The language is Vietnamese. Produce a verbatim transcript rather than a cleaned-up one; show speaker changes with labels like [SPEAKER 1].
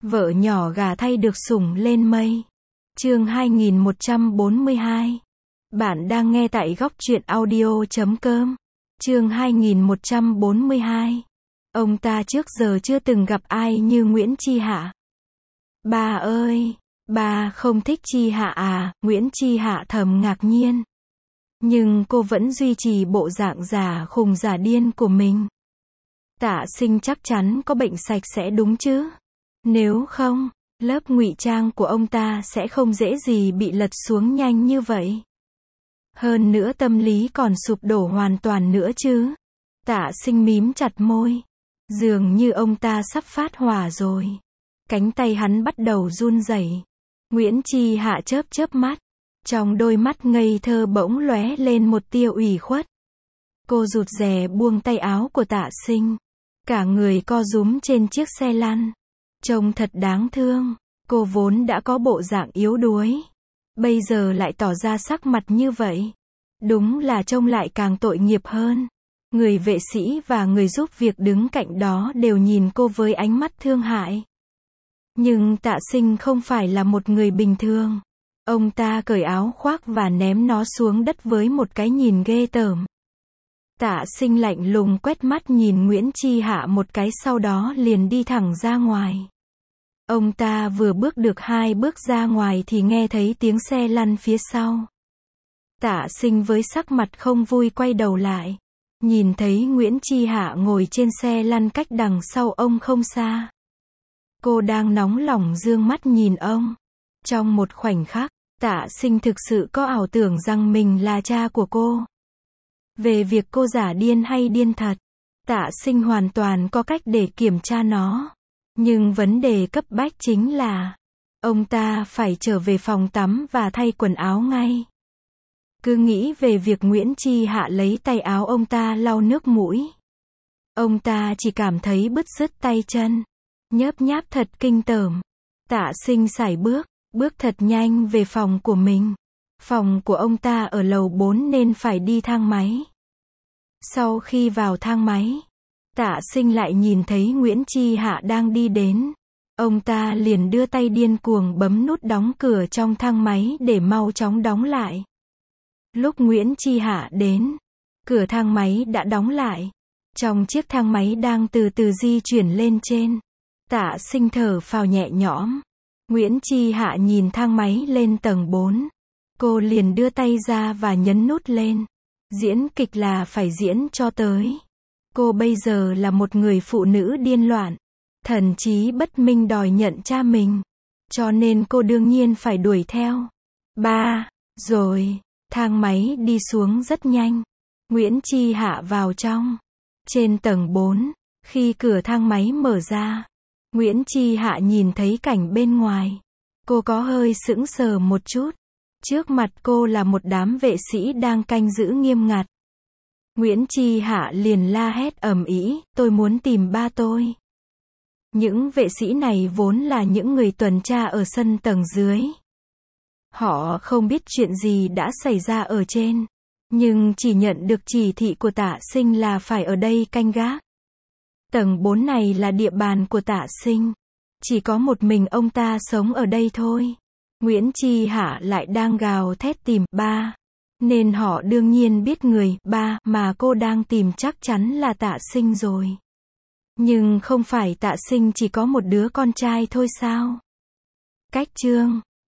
[SPEAKER 1] Vợ nhỏ gà thay được sủng lên mây. Chương hai nghìn một trăm bốn mươi hai. Bạn đang nghe tại góc truyện audio chấm com. Chương hai nghìn một trăm bốn mươi hai. Ông ta trước giờ chưa từng gặp ai như Nguyễn Chi Hạ. Ba ơi, ba không thích Chi Hạ à? Nguyễn Chi Hạ thầm ngạc nhiên. Nhưng cô vẫn duy trì bộ dạng giả khùng giả điên của mình. Tạ Sinh chắc chắn có bệnh sạch sẽ đúng chứ? Nếu không, lớp ngụy trang của ông ta sẽ không dễ gì bị lật xuống nhanh như vậy. Hơn nữa tâm lý còn sụp đổ hoàn toàn nữa chứ. Tạ Sinh mím chặt môi. Dường như ông ta sắp phát hỏa rồi. Cánh tay hắn bắt đầu run rẩy. Nguyễn Chi Hạ chớp chớp mắt. Trong đôi mắt ngây thơ bỗng lóe lên một tia ủy khuất. Cô rụt rè buông tay áo của Tạ Sinh. Cả người co rúm trên chiếc xe lăn. Trông thật đáng thương. Cô vốn đã có bộ dạng yếu đuối. Bây giờ lại tỏ ra sắc mặt như vậy. Đúng là trông lại càng tội nghiệp hơn. Người vệ sĩ và người giúp việc đứng cạnh đó đều nhìn cô với ánh mắt thương hại. Nhưng Tạ Sinh không phải là một người bình thường. Ông ta cởi áo khoác và ném nó xuống đất với một cái nhìn ghê tởm. Tạ Sinh lạnh lùng quét mắt nhìn Nguyễn Chi Hạ một cái, sau đó liền đi thẳng ra ngoài. Ông ta vừa bước được hai bước ra ngoài thì nghe thấy tiếng xe lăn phía sau. Tạ Sinh với sắc mặt không vui quay đầu lại. Nhìn thấy Nguyễn Chi Hạ ngồi trên xe lăn cách đằng sau ông không xa. Cô đang nóng lòng dương mắt nhìn ông. Trong một khoảnh khắc, Tạ Sinh thực sự có ảo tưởng rằng mình là cha của cô. Về việc cô giả điên hay điên thật, Tạ Sinh hoàn toàn có cách để kiểm tra nó. Nhưng vấn đề cấp bách chính là, ông ta phải trở về phòng tắm và thay quần áo ngay. Cứ nghĩ về việc Nguyễn Chi Hạ lấy tay áo ông ta lau nước mũi. Ông ta chỉ cảm thấy bứt rứt tay chân. Nhớp nháp thật kinh tởm. Tạ Sinh sải bước, bước thật nhanh về phòng của mình. Phòng của ông ta ở lầu bốn nên phải đi thang máy. Sau khi vào thang máy, Tạ Sinh lại nhìn thấy Nguyễn Chi Hạ đang đi đến. Ông ta liền đưa tay điên cuồng bấm nút đóng cửa trong thang máy để mau chóng đóng lại. Lúc Nguyễn Chi Hạ đến, cửa thang máy đã đóng lại. Trong chiếc thang máy đang từ từ di chuyển lên trên, Tạ Sinh thở phào nhẹ nhõm. Nguyễn Chi Hạ nhìn thang máy lên tầng bốn. Cô liền đưa tay ra và nhấn nút lên. Diễn kịch là phải diễn cho tới. Cô bây giờ là một người phụ nữ điên loạn. Thần trí bất minh đòi nhận cha mình. Cho nên cô đương nhiên phải đuổi theo. Ba, rồi, thang máy đi xuống rất nhanh. Nguyễn Chi Hạ vào trong. Trên tầng bốn, khi cửa thang máy mở ra, Nguyễn Chi Hạ nhìn thấy cảnh bên ngoài. Cô có hơi sững sờ một chút. Trước mặt cô là một đám vệ sĩ đang canh giữ nghiêm ngặt. Nguyễn Chi Hạ liền la hét ầm ĩ, tôi muốn tìm ba tôi. Những vệ sĩ này vốn là những người tuần tra ở sân tầng dưới. Họ không biết chuyện gì đã xảy ra ở trên. Nhưng chỉ nhận được chỉ thị của Tạ Sinh là phải ở đây canh gác. Tầng bốn này là địa bàn của Tạ Sinh. Chỉ có một mình ông ta sống ở đây thôi. Nguyễn Chi Hạ lại đang gào thét tìm ba. Nên họ đương nhiên biết người ba mà cô đang tìm chắc chắn là Tạ Sinh rồi. Nhưng không phải Tạ Sinh chỉ có một đứa con trai thôi sao? Cách chương